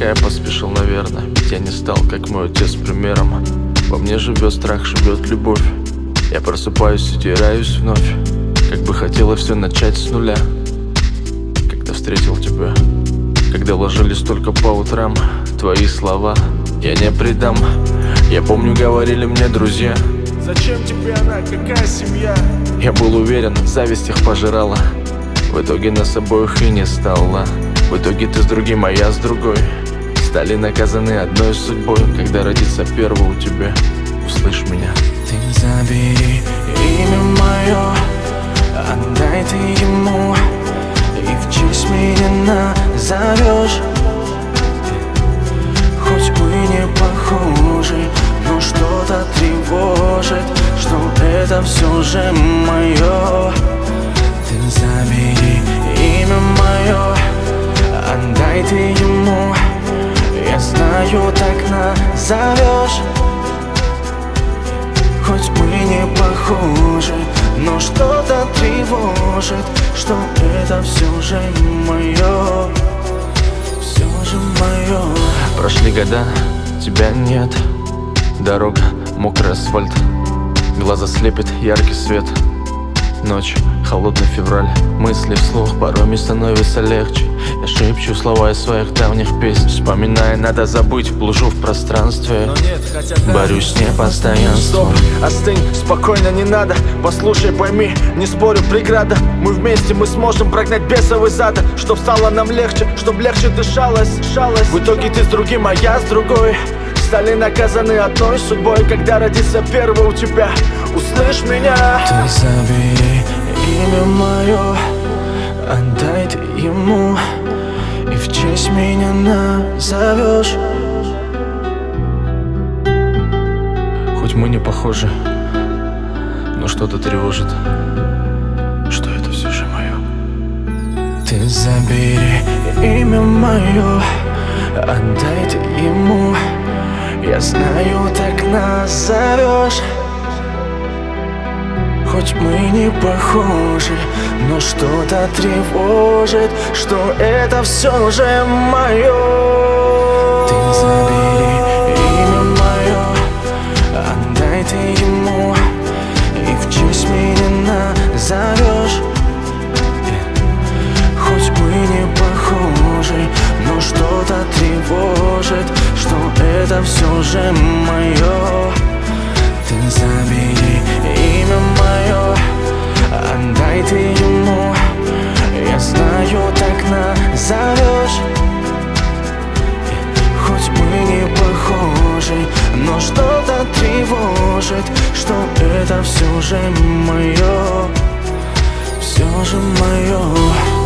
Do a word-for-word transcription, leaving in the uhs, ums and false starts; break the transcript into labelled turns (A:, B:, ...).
A: Пока я поспешил, наверное, ведь я не стал, как мой отец, примером. Во мне живет страх, живет любовь. Я просыпаюсь и теряюсь вновь. Как бы хотела все начать с нуля. Когда встретил тебя, когда ложились только по утрам твои слова, я не предам. Я помню, говорили мне друзья:
B: зачем тебе она, какая семья?
A: Я был уверен, зависть их пожирала. В итоге нас обоих и не стало. В итоге ты с другим, а я с другой. Стали наказаны одной судьбой. Когда родится первый у тебя, услышь меня.
C: Ты забери имя мое, отдай ты ему, и в честь меня назовешь. Хоть мы не похожи, но что-то тревожит, что это все же мое. Ты забери имя мое, отдай ты ему, я знаю, так назовешь. Хоть мы не похожи, но что-то тревожит, что это все же мое, все же мое.
A: Прошли года, тебя нет. Дорога, мокрый асфальт, глаза слепит яркий свет. Ночь, холодный февраль, мысли вслух порой мне становится легче. Я шепчу слова из своих давних песен, вспоминая, надо забыть, блужу в пространстве.
B: Но нет, хотя да.
A: Борюсь с непостоянством.
B: Стоп, остынь, спокойно, не надо. Послушай, пойми, не спорю, преграда. Мы вместе, мы сможем прогнать бесов из ада. Чтоб стало нам легче, чтоб легче дышалось, дышалось. В итоге ты с другим, а я с другой. Стали наказаны одной судьбой. Когда родится первый у тебя, услышь меня.
C: Ты забери имя мое, отдай ты ему, и в честь меня назовешь.
A: Хоть мы не похожи, но что-то тревожит, что это все же мое.
C: Ты забери имя мое, отдай ты ему, я знаю, так назовешь. Хоть мы не похожи, но что-то тревожит, что это все же мое. Ты забери имя мое, отдай ты ему, и в честь меня назовешь. Хоть мы не похожи, но что-то тревожит, что это все же мое. Ты забери имя мое, отдай ты ему, я знаю, так назовешь. Хоть мы не похожи, но что-то тревожит, что это все же мое, все же мое.